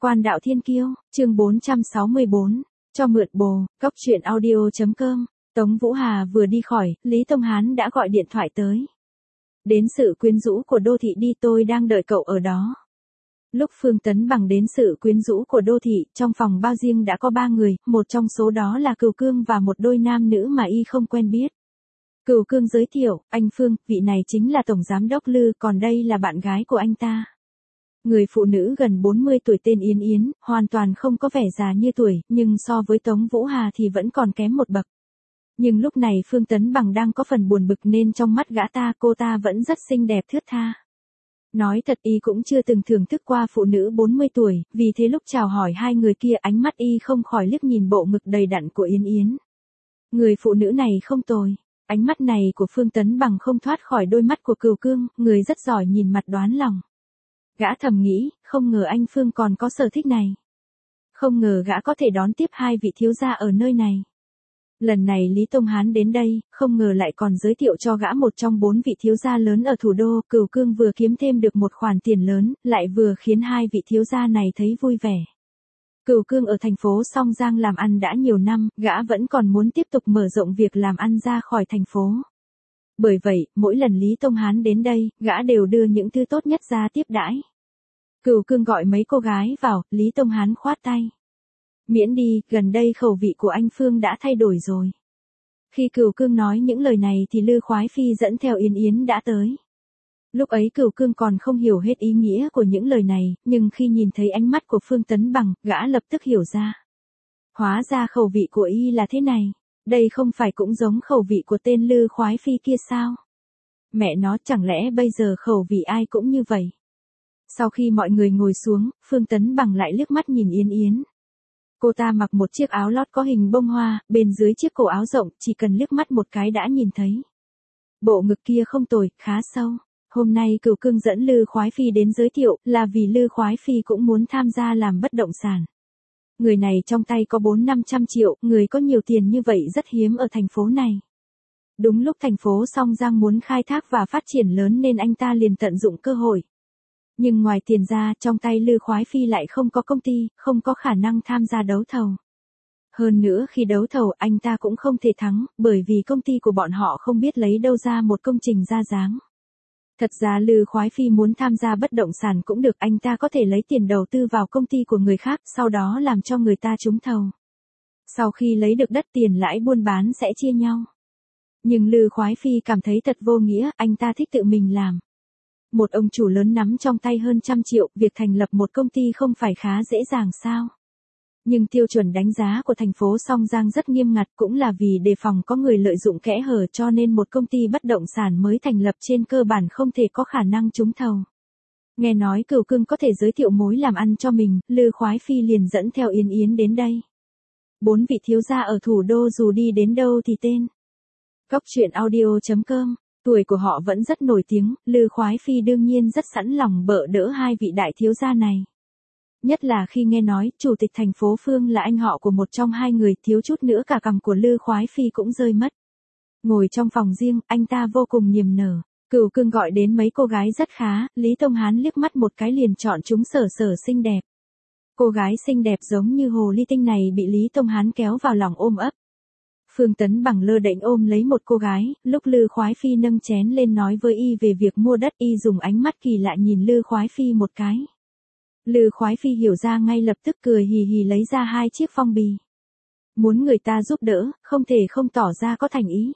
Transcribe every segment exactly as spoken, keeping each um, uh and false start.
Quan đạo thiên kiêu, chương bốn trăm sáu mươi bốn, cho mượn bồ, cốc truyện audio.com. Tống Vũ Hà vừa đi khỏi, Lý Tông Hán đã gọi điện thoại tới. Đến sự quyến rũ của đô thị đi, tôi đang đợi cậu ở đó. Lúc Phương Tấn Bằng đến sự quyến rũ của đô thị, trong phòng bao riêng đã có ba người, một trong số đó là Cửu Cương và một đôi nam nữ mà y không quen biết. Cửu Cương giới thiệu, anh Phương, vị này chính là Tổng Giám đốc Lư, còn đây là bạn gái của anh ta. Người phụ nữ gần bốn mươi tuổi tên Yến Yến, hoàn toàn không có vẻ già như tuổi, nhưng so với Tống Vũ Hà thì vẫn còn kém một bậc. Nhưng lúc này Phương Tấn Bằng đang có phần buồn bực nên trong mắt gã ta cô ta vẫn rất xinh đẹp thướt tha. Nói thật y cũng chưa từng thưởng thức qua phụ nữ bốn mươi tuổi, vì thế lúc chào hỏi hai người kia ánh mắt y không khỏi liếc nhìn bộ ngực đầy đặn của Yến Yến. Người phụ nữ này không tồi. Ánh mắt này của Phương Tấn Bằng không thoát khỏi đôi mắt của Cửu Cương, người rất giỏi nhìn mặt đoán lòng. Gã thầm nghĩ, không ngờ anh Phương còn có sở thích này. Không ngờ gã có thể đón tiếp hai vị thiếu gia ở nơi này. Lần này Lý Tông Hán đến đây, không ngờ lại còn giới thiệu cho gã một trong bốn vị thiếu gia lớn ở thủ đô. Cửu Cương vừa kiếm thêm được một khoản tiền lớn, lại vừa khiến hai vị thiếu gia này thấy vui vẻ. Cửu Cương ở thành phố Song Giang làm ăn đã nhiều năm, gã vẫn còn muốn tiếp tục mở rộng việc làm ăn ra khỏi thành phố. Bởi vậy, mỗi lần Lý Tông Hán đến đây, gã đều đưa những thứ tốt nhất ra tiếp đãi. Cửu Cương gọi mấy cô gái vào, Lý Tông Hán khoát tay. Miễn đi, gần đây khẩu vị của anh Phương đã thay đổi rồi. Khi Cửu Cương nói những lời này thì Lư Khoái Phi dẫn theo Yến Yến đã tới. Lúc ấy Cửu Cương còn không hiểu hết ý nghĩa của những lời này, nhưng khi nhìn thấy ánh mắt của Phương Tấn Bằng, gã lập tức hiểu ra. Hóa ra khẩu vị của y là thế này. Đây không phải cũng giống khẩu vị của tên Lư Khoái Phi kia sao? Mẹ nó, chẳng lẽ bây giờ khẩu vị ai cũng như vậy? Sau khi mọi người ngồi xuống, Phương Tấn Bằng lại liếc mắt nhìn Yến Yến. Cô ta mặc một chiếc áo lót có hình bông hoa, bên dưới chiếc cổ áo rộng, chỉ cần liếc mắt một cái đã nhìn thấy. Bộ ngực kia không tồi, khá sâu. Hôm nay Cửu Cương dẫn Lư Khoái Phi đến giới thiệu, là vì Lư Khoái Phi cũng muốn tham gia làm bất động sản. Người này trong tay có bốn năm trăm triệu, người có nhiều tiền như vậy rất hiếm ở thành phố này. Đúng lúc thành phố Song Giang muốn khai thác và phát triển lớn nên anh ta liền tận dụng cơ hội. Nhưng ngoài tiền ra, trong tay Lư Khoái Phi lại không có công ty, không có khả năng tham gia đấu thầu. Hơn nữa khi đấu thầu anh ta cũng không thể thắng, bởi vì công ty của bọn họ không biết lấy đâu ra một công trình ra dáng. Thật ra Lư Khoái Phi muốn tham gia bất động sản cũng được, anh ta có thể lấy tiền đầu tư vào công ty của người khác, sau đó làm cho người ta trúng thầu. Sau khi lấy được đất tiền lãi buôn bán sẽ chia nhau. Nhưng Lư Khoái Phi cảm thấy thật vô nghĩa, anh ta thích tự mình làm. Một ông chủ lớn nắm trong tay hơn trăm triệu, việc thành lập một công ty không phải khá dễ dàng sao? Nhưng tiêu chuẩn đánh giá của thành phố Song Giang rất nghiêm ngặt, cũng là vì đề phòng có người lợi dụng kẽ hở, cho nên một công ty bất động sản mới thành lập trên cơ bản không thể có khả năng trúng thầu. Nghe nói Cửu Cương có thể giới thiệu mối làm ăn cho mình, Lư Khoái Phi liền dẫn theo Yến Yến đến đây. Bốn vị thiếu gia ở thủ đô dù đi đến đâu thì tên. Cốc truyện audio.com. Tuổi của họ vẫn rất nổi tiếng, Lư Khoái Phi đương nhiên rất sẵn lòng bợ đỡ hai vị đại thiếu gia này. Nhất là khi nghe nói, chủ tịch thành phố Phương là anh họ của một trong hai người, thiếu chút nữa cả cằm của Lư Khoái Phi cũng rơi mất. Ngồi trong phòng riêng, anh ta vô cùng niềm nở. Cửu Cương gọi đến mấy cô gái rất khá, Lý Tông Hán liếc mắt một cái liền chọn chúng Sở Sở xinh đẹp. Cô gái xinh đẹp giống như hồ ly tinh này bị Lý Tông Hán kéo vào lòng ôm ấp. Phương Tấn Bằng lơ đễnh ôm lấy một cô gái, lúc Lư Khoái Phi nâng chén lên nói với y về việc mua đất, y dùng ánh mắt kỳ lạ nhìn Lư Khoái Phi một cái. Lư Khoái Phi hiểu ra ngay lập tức cười hì hì lấy ra hai chiếc phong bì. Muốn người ta giúp đỡ, không thể không tỏ ra có thành ý.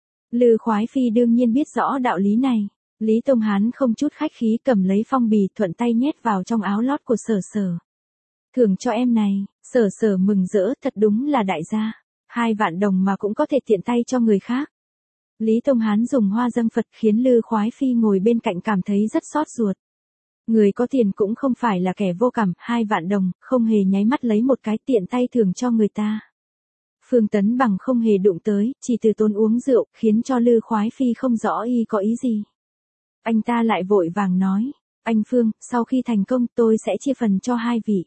Lư Khoái Phi đương nhiên biết rõ đạo lý này. Lý Tông Hán không chút khách khí cầm lấy phong bì thuận tay nhét vào trong áo lót của Sở Sở. Thưởng cho em này, Sở Sở mừng rỡ, thật đúng là đại gia. Hai vạn đồng mà cũng có thể tiện tay cho người khác. Lý Tông Hán dùng hoa dâng Phật khiến Lư Khoái Phi ngồi bên cạnh cảm thấy rất xót ruột. Người có tiền cũng không phải là kẻ vô cảm, hai vạn đồng, không hề nháy mắt lấy một cái tiện tay thưởng cho người ta. Phương Tấn Bằng không hề đụng tới, chỉ từ tốn uống rượu, khiến cho Lư Khoái Phi không rõ y có ý gì. Anh ta lại vội vàng nói, anh Phương, sau khi thành công tôi sẽ chia phần cho hai vị.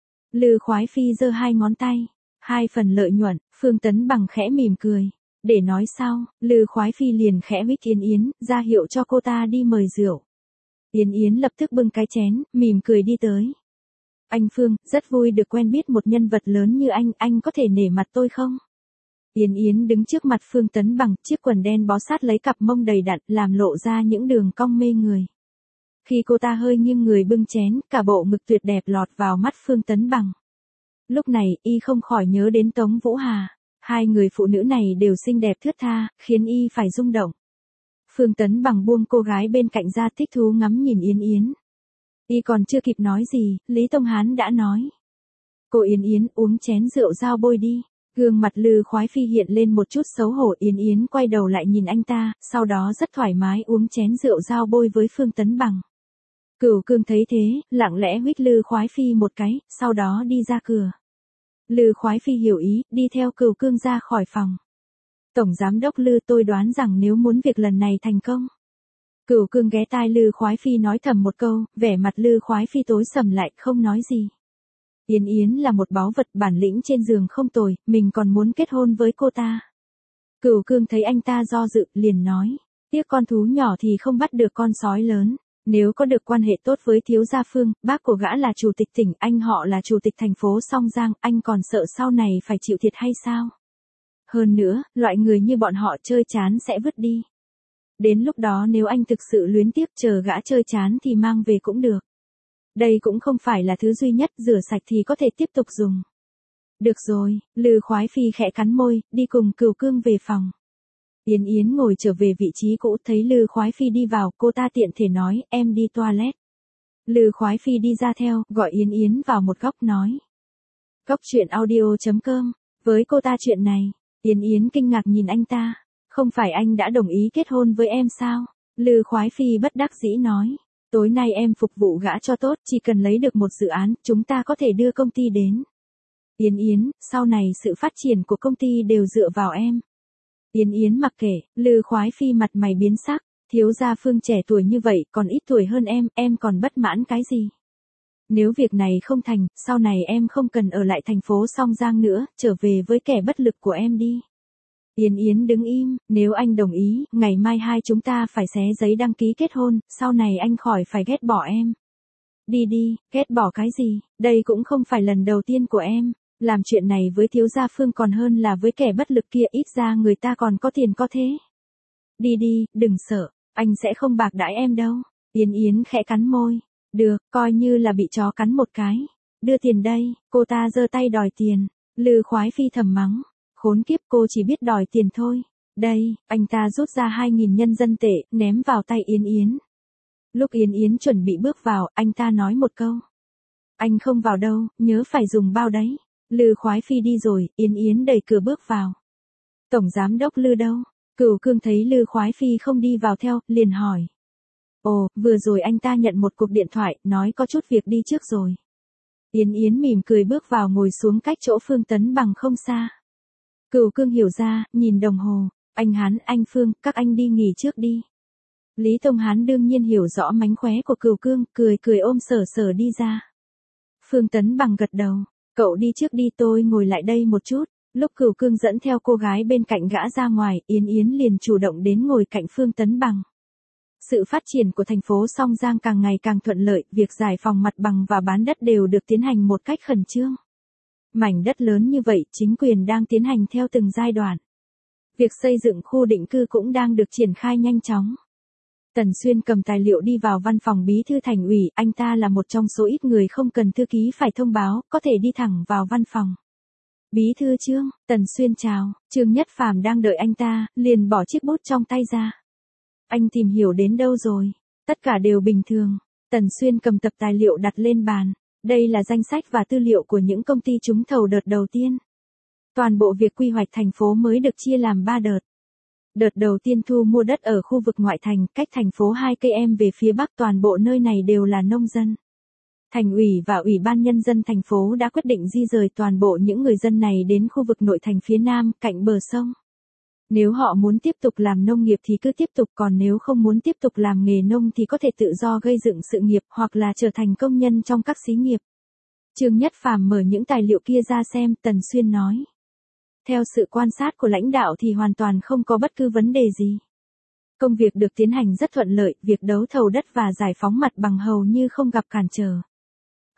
Lư Khoái Phi giơ hai ngón tay. Hai phần lợi nhuận, Phương Tấn Bằng khẽ mỉm cười. Để nói sau, Lư Khoái Phi liền khẽ huých Yến Yến, ra hiệu cho cô ta đi mời rượu. Yến Yến lập tức bưng cái chén, mỉm cười đi tới. Anh Phương, rất vui được quen biết một nhân vật lớn như anh, anh có thể nể mặt tôi không? Yến Yến đứng trước mặt Phương Tấn Bằng, chiếc quần đen bó sát lấy cặp mông đầy đặn, làm lộ ra những đường cong mê người. Khi cô ta hơi nghiêng người bưng chén, cả bộ ngực tuyệt đẹp lọt vào mắt Phương Tấn Bằng. Lúc này, y không khỏi nhớ đến Tống Vũ Hà. Hai người phụ nữ này đều xinh đẹp thướt tha, khiến y phải rung động. Phương Tấn Bằng buông cô gái bên cạnh ra, thích thú ngắm nhìn Yến Yến. Y còn chưa kịp nói gì, Lý Tông Hán đã nói. Cô Yến Yến, uống chén rượu dao bôi đi. Gương mặt Lư Khoái Phi hiện lên một chút xấu hổ. Yến Yến quay đầu lại nhìn anh ta, sau đó rất thoải mái uống chén rượu dao bôi với Phương Tấn Bằng. Cửu Cương thấy thế, lặng lẽ huých Lư Khoái Phi một cái, sau đó đi ra cửa. Lư Khoái Phi hiểu ý, đi theo Cửu Cương ra khỏi phòng. Tổng giám đốc Lư, tôi đoán rằng nếu muốn việc lần này thành công. Cửu Cương ghé tai Lư Khoái Phi nói thầm một câu, vẻ mặt Lư Khoái Phi tối sầm lại, không nói gì. Yến Yến là một báu vật, bản lĩnh trên giường không tồi, mình còn muốn kết hôn với cô ta. Cửu Cương thấy anh ta do dự, liền nói, tiếc con thú nhỏ thì không bắt được con sói lớn. Nếu có được quan hệ tốt với thiếu gia Phương, bác của gã là chủ tịch tỉnh, anh họ là chủ tịch thành phố Song Giang, anh còn sợ sau này phải chịu thiệt hay sao? Hơn nữa, loại người như bọn họ chơi chán sẽ vứt đi. Đến lúc đó nếu anh thực sự luyến tiếc, chờ gã chơi chán thì mang về cũng được. Đây cũng không phải là thứ duy nhất, rửa sạch thì có thể tiếp tục dùng. Được rồi, Lư Khoái Phi khẽ cắn môi, đi cùng Cửu Cương về phòng. Yến Yến ngồi trở về vị trí cũ, thấy Lư Khoái Phi đi vào, cô ta tiện thể nói, em đi toilet. Lư Khoái Phi đi ra theo, gọi Yến Yến vào một góc nói. Góc truyện audio chấm com, với cô ta chuyện này, Yến Yến kinh ngạc nhìn anh ta, không phải anh đã đồng ý kết hôn với em sao? Lư Khoái Phi bất đắc dĩ nói, tối nay em phục vụ gã cho tốt, chỉ cần lấy được một dự án, chúng ta có thể đưa công ty đến. Yến Yến, sau này sự phát triển của công ty đều dựa vào em. Yến Yến mặc kệ, Lư Khoái Phi mặt mày biến sắc, thiếu gia Phương trẻ tuổi như vậy, còn ít tuổi hơn em, em còn bất mãn cái gì? Nếu việc này không thành, sau này em không cần ở lại thành phố Song Giang nữa, trở về với kẻ bất lực của em đi. Yến Yến đứng im, nếu anh đồng ý, ngày mai hai chúng ta phải xé giấy đăng ký kết hôn, sau này anh khỏi phải ghét bỏ em. Đi đi, ghét bỏ cái gì, đây cũng không phải lần đầu tiên của em. Làm chuyện này với thiếu gia Phương còn hơn là với kẻ bất lực kia, ít ra người ta còn có tiền có thế. Đi đi, đừng sợ, anh sẽ không bạc đãi em đâu. Yến Yến khẽ cắn môi. Được, coi như là bị chó cắn một cái. Đưa tiền đây, cô ta giơ tay đòi tiền. Lư Khoái Phi thầm mắng. Khốn kiếp, cô chỉ biết đòi tiền thôi. Đây, anh ta rút ra hai nghìn nhân dân tệ, ném vào tay Yến Yến. Lúc Yến Yến chuẩn bị bước vào, anh ta nói một câu. Anh không vào đâu, nhớ phải dùng bao đấy. Lư Khoái Phi đi rồi, Yến Yến đẩy cửa bước vào. Tổng giám đốc Lư đâu? Cửu Cương thấy Lư Khoái Phi không đi vào theo, liền hỏi. Ồ, vừa rồi anh ta nhận một cuộc điện thoại, nói có chút việc đi trước rồi. Yến Yến mỉm cười bước vào ngồi xuống cách chỗ Phương Tấn Bằng không xa. Cửu Cương hiểu ra, nhìn đồng hồ. Anh Hán, anh Phương, các anh đi nghỉ trước đi. Lý Tông Hán đương nhiên hiểu rõ mánh khóe của Cửu Cương, cười cười ôm sở sở đi ra. Phương Tấn Bằng gật đầu. Cậu đi trước đi, tôi ngồi lại đây một chút. Lúc Cửu Cương dẫn theo cô gái bên cạnh gã ra ngoài, Yến Yến liền chủ động đến ngồi cạnh Phương Tấn Bằng. Sự phát triển của thành phố Song Giang càng ngày càng thuận lợi, việc giải phóng mặt bằng và bán đất đều được tiến hành một cách khẩn trương. Mảnh đất lớn như vậy, chính quyền đang tiến hành theo từng giai đoạn. Việc xây dựng khu định cư cũng đang được triển khai nhanh chóng. Tần Xuyên cầm tài liệu đi vào văn phòng bí thư thành ủy, anh ta là một trong số ít người không cần thư ký phải thông báo, có thể đi thẳng vào văn phòng. Bí thư Trương, Tần Xuyên chào, Trương Nhất Phàm đang đợi anh ta, liền bỏ chiếc bút trong tay ra. Anh tìm hiểu đến đâu rồi? Tất cả đều bình thường. Tần Xuyên cầm tập tài liệu đặt lên bàn. Đây là danh sách và tư liệu của những công ty trúng thầu đợt đầu tiên. Toàn bộ việc quy hoạch thành phố mới được chia làm ba đợt. Đợt đầu tiên thu mua đất ở khu vực ngoại thành, cách thành phố hai cây em về phía bắc, toàn bộ nơi này đều là nông dân. Thành ủy và Ủy ban Nhân dân thành phố đã quyết định di rời toàn bộ những người dân này đến khu vực nội thành phía nam, cạnh bờ sông. Nếu họ muốn tiếp tục làm nông nghiệp thì cứ tiếp tục, còn nếu không muốn tiếp tục làm nghề nông thì có thể tự do gây dựng sự nghiệp hoặc là trở thành công nhân trong các xí nghiệp. Trương Nhất Phàm mở những tài liệu kia ra xem, Tần Xuyên nói. Theo sự quan sát của lãnh đạo thì hoàn toàn không có bất cứ vấn đề gì. Công việc được tiến hành rất thuận lợi, việc đấu thầu đất và giải phóng mặt bằng hầu như không gặp cản trở.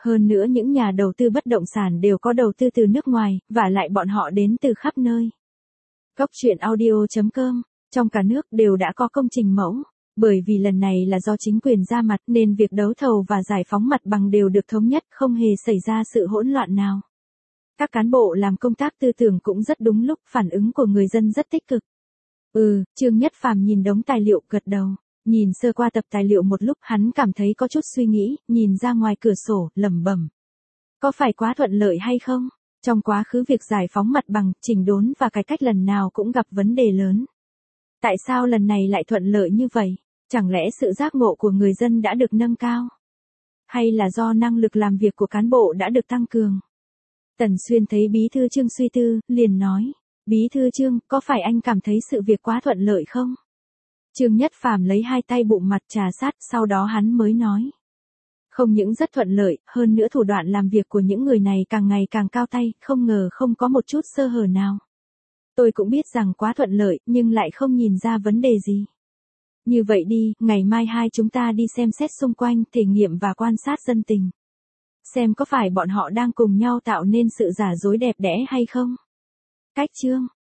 Hơn nữa những nhà đầu tư bất động sản đều có đầu tư từ nước ngoài, và lại bọn họ đến từ khắp nơi. Cốc truyện audio chấm com, trong cả nước đều đã có công trình mẫu. Bởi vì lần này là do chính quyền ra mặt nên việc đấu thầu và giải phóng mặt bằng đều được thống nhất, không hề xảy ra sự hỗn loạn nào. Các cán bộ làm công tác tư tưởng cũng rất đúng lúc, phản ứng của người dân rất tích cực. Ừ, Trương Nhất Phàm nhìn đống tài liệu gật đầu. Nhìn sơ qua tập tài liệu một lúc hắn cảm thấy có chút suy nghĩ, nhìn ra ngoài cửa sổ, lẩm bẩm. Có phải quá thuận lợi hay không? Trong quá khứ việc giải phóng mặt bằng, chỉnh đốn và cải cách lần nào cũng gặp vấn đề lớn. Tại sao lần này lại thuận lợi như vậy? Chẳng lẽ sự giác ngộ của người dân đã được nâng cao? Hay là do năng lực làm việc của cán bộ đã được tăng cường? Tần Xuyên thấy Bí thư Trương suy tư, liền nói. Bí thư Trương, có phải anh cảm thấy sự việc quá thuận lợi không? Trương Nhất Phàm lấy hai tay bụng mặt trà sát, sau đó hắn mới nói. Không những rất thuận lợi, hơn nữa thủ đoạn làm việc của những người này càng ngày càng cao tay, không ngờ không có một chút sơ hở nào. Tôi cũng biết rằng quá thuận lợi, nhưng lại không nhìn ra vấn đề gì. Như vậy đi, ngày mai hai chúng ta đi xem xét xung quanh, thể nghiệm và quan sát dân tình. Xem có phải bọn họ đang cùng nhau tạo nên sự giả dối đẹp đẽ hay không? Cách chương